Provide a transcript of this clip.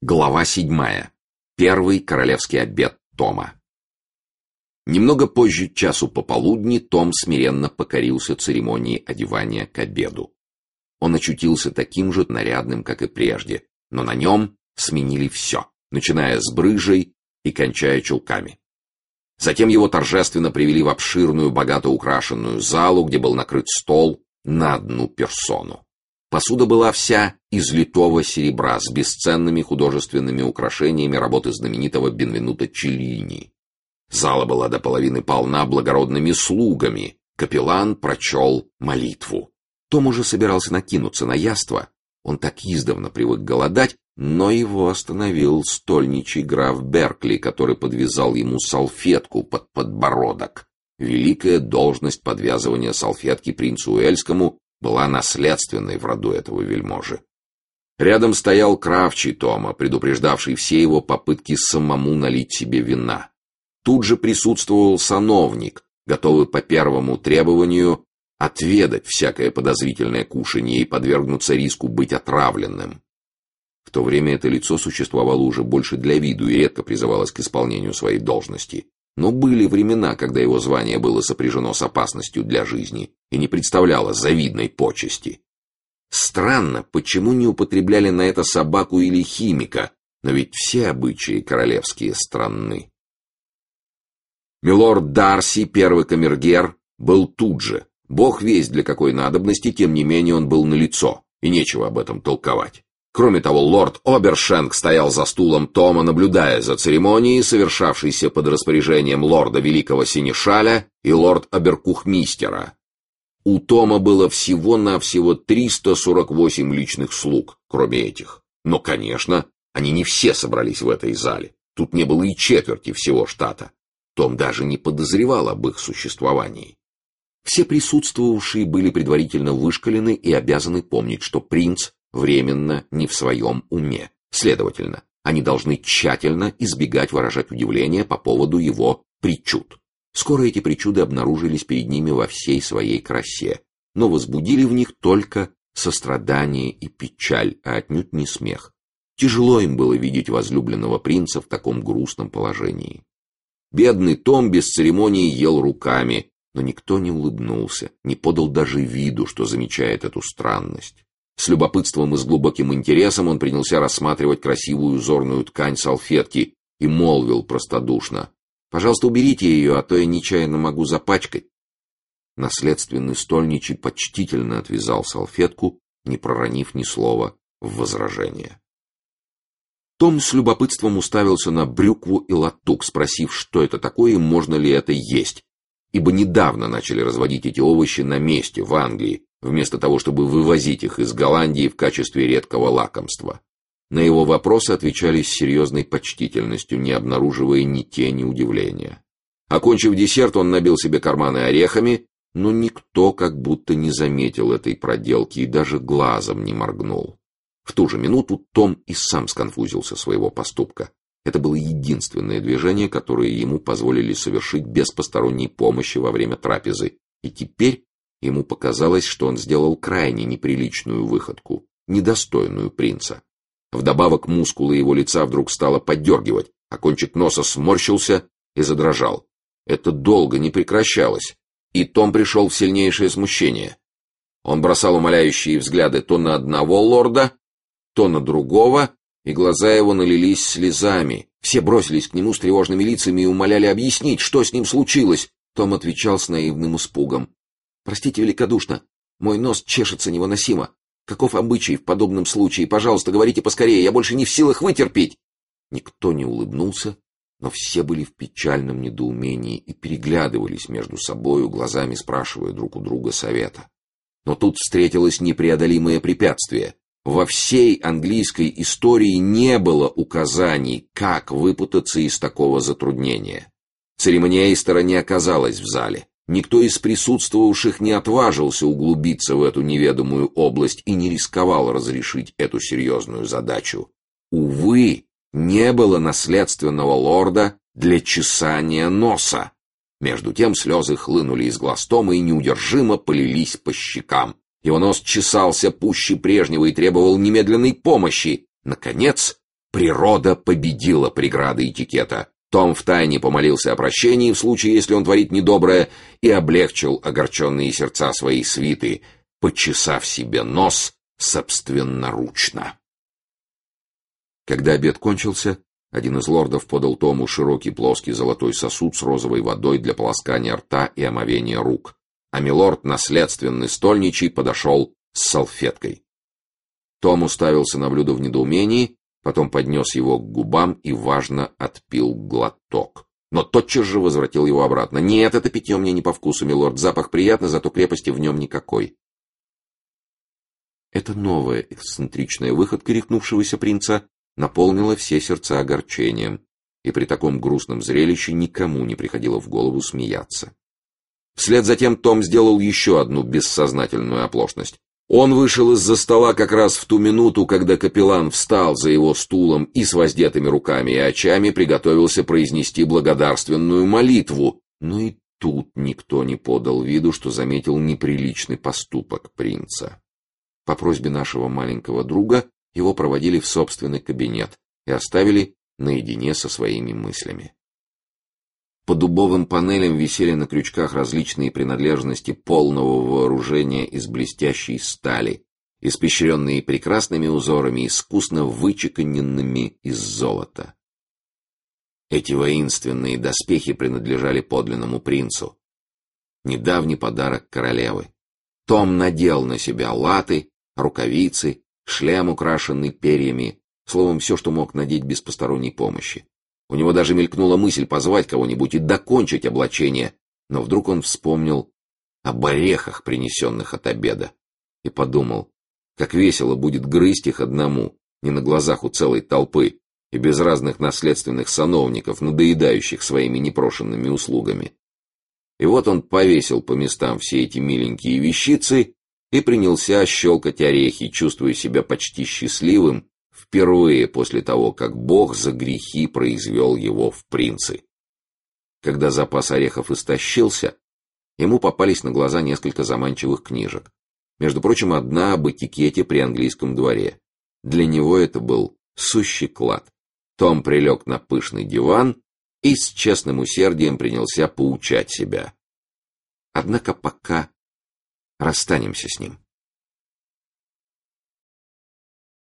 Глава 7. Первый королевский обед Тома. Немного позже часу пополудни Том смиренно покорился церемонии одевания к обеду. Он очутился таким же нарядным, как и прежде, но на нем сменили все, начиная с брыжей и кончая чулками. Затем его торжественно привели в обширную, богато украшенную залу, где был накрыт стол на одну персону. Посуда была вся из литого серебра с бесценными художественными украшениями работы знаменитого Бенвенуто Челлини. Зала была до половины полна благородными слугами. Капеллан прочел молитву. Том уже собирался накинуться на яство. Он так издавна привык голодать, но его остановил стольничий граф Беркли, который подвязал ему салфетку под подбородок. Великая должность подвязывания салфетки принцу Уэльскому была наследственной в роду этого вельможи. Рядом стоял кравчий Тома, предупреждавший все его попытки самому налить себе вина. Тут же присутствовал сановник, готовый по первому требованию отведать всякое подозрительное кушанье и подвергнуться риску быть отравленным. В то время это лицо существовало уже больше для виду и редко призывалось к исполнению своей должности. Но были времена, когда его звание было сопряжено с опасностью для жизни и не представляло завидной почести. Странно, почему не употребляли на это собаку или химика, но ведь все обычаи королевские странны. Милорд Дарси, первый камергер, был тут же. Бог весть для какой надобности, тем не менее он был налицо, и нечего об этом толковать. Кроме того, лорд Обершенк стоял за стулом Тома, наблюдая за церемонией, совершавшейся под распоряжением лорда Великого Сенешаля и лорд-оберкухмистера. У Тома было всего-навсего 348 личных слуг, кроме этих. Но, конечно, они не все собрались в этой зале. Тут не было и четверти всего штата. Том даже не подозревал об их существовании. Все присутствовавшие были предварительно вышколены и обязаны помнить, что принц временно не в своем уме. Следовательно, они должны тщательно избегать выражать удивление по поводу его причуд. Скоро эти причуды обнаружились перед ними во всей своей красе, но возбудили в них только сострадание и печаль, а отнюдь не смех. Тяжело им было видеть возлюбленного принца в таком грустном положении. Бедный Том без церемонии ел руками, но никто не улыбнулся, не подал даже виду, что замечает эту странность. С любопытством и с глубоким интересом он принялся рассматривать красивую узорную ткань салфетки и молвил простодушно: «Пожалуйста, уберите ее, а то я нечаянно могу запачкать». Наследственный стольничий почтительно отвязал салфетку, не проронив ни слова в возражение. Том с любопытством уставился на брюкву и латук, спросив, что это такое и можно ли это есть, ибо недавно начали разводить эти овощи на месте, в Англии, вместо того, чтобы вывозить их из Голландии в качестве редкого лакомства. На его вопросы отвечали с серьезной почтительностью, не обнаруживая ни тени удивления. Окончив десерт, он набил себе карманы орехами, но никто как будто не заметил этой проделки и даже глазом не моргнул. В ту же минуту Том и сам сконфузился своего поступка. Это было единственное движение, которое ему позволили совершить без посторонней помощи во время трапезы, и теперь ему показалось, что он сделал крайне неприличную выходку, недостойную принца. Вдобавок мускулы его лица вдруг стало поддергивать, а кончик носа сморщился и задрожал. Это долго не прекращалось, и Том пришел в сильнейшее смущение. Он бросал умоляющие взгляды то на одного лорда, то на другого, и глаза его налились слезами. Все бросились к нему с тревожными лицами и умоляли объяснить, что с ним случилось. Том отвечал с наивным испугом: «Простите великодушно, мой нос чешется невыносимо. Каков обычай в подобном случае? Пожалуйста, говорите поскорее, я больше не в силах вытерпеть». Никто не улыбнулся, но все были в печальном недоумении и переглядывались между собою, глазами спрашивая друг у друга совета. Но тут встретилось непреодолимое препятствие. Во всей английской истории не было указаний, как выпутаться из такого затруднения. Церемониейстера не оказалось в зале. Никто из присутствовавших не отважился углубиться в эту неведомую область и не рисковал разрешить эту серьезную задачу. Увы, не было наследственного лорда для чесания носа. Между тем слезы хлынули из глаз Тома и неудержимо полились по щекам. Его нос чесался пуще прежнего и требовал немедленной помощи. Наконец, Природа победила преграды этикета. Том втайне помолился о прощении в случае, если он творит недоброе, и облегчил огорченные сердца своей свиты, почесав себе нос собственноручно. Когда обед кончился, один из лордов подал Тому широкий плоский золотой сосуд с розовой водой для полоскания рта и омовения рук, а милорд, наследственный стольничий, подошел с салфеткой. Том уставился на блюдо в недоумении, потом поднес его к губам и важно отпил глоток. Но тотчас же возвратил его обратно. «Нет, это питье мне не по вкусу, милорд. Запах приятный, зато крепости в нем никакой». Эта новая эксцентричная выходка рехнувшегося принца наполнила все сердца огорчением, и при таком грустном зрелище никому не приходило в голову смеяться. Вслед за тем Том сделал еще одну бессознательную оплошность. Он вышел из-за стола как раз в ту минуту, когда капеллан встал за его стулом и с воздетыми руками и очами приготовился произнести благодарственную молитву. Но и тут никто не подал виду, что заметил неприличный поступок принца. По просьбе нашего маленького друга его проводили в собственный кабинет и оставили наедине со своими мыслями. По дубовым панелям висели на крючках различные принадлежности полного вооружения из блестящей стали, испещренные прекрасными узорами, искусно вычеканенными из золота. Эти воинственные доспехи принадлежали подлинному принцу. Недавний подарок королевы. Том надел на себя латы, рукавицы, шлем, украшенный перьями, словом, все, что мог надеть без посторонней помощи. У него даже мелькнула мысль позвать кого-нибудь и докончить облачение, но вдруг он вспомнил об орехах, принесенных от обеда, и подумал, как весело будет грызть их одному, не на глазах у целой толпы, и без разных наследственных сановников, надоедающих своими непрошенными услугами. И вот он повесил по местам все эти миленькие вещицы и принялся щелкать орехи, чувствуя себя почти счастливым, впервые после того, как Бог за грехи произвел его в принцы. Когда запас орехов истощился, ему попались на глаза несколько заманчивых книжек. Между прочим, одна об этикете при английском дворе. Для него это был сущий клад. Том прилег на пышный диван и с честным усердием принялся поучать себя. Однако пока расстанемся с ним.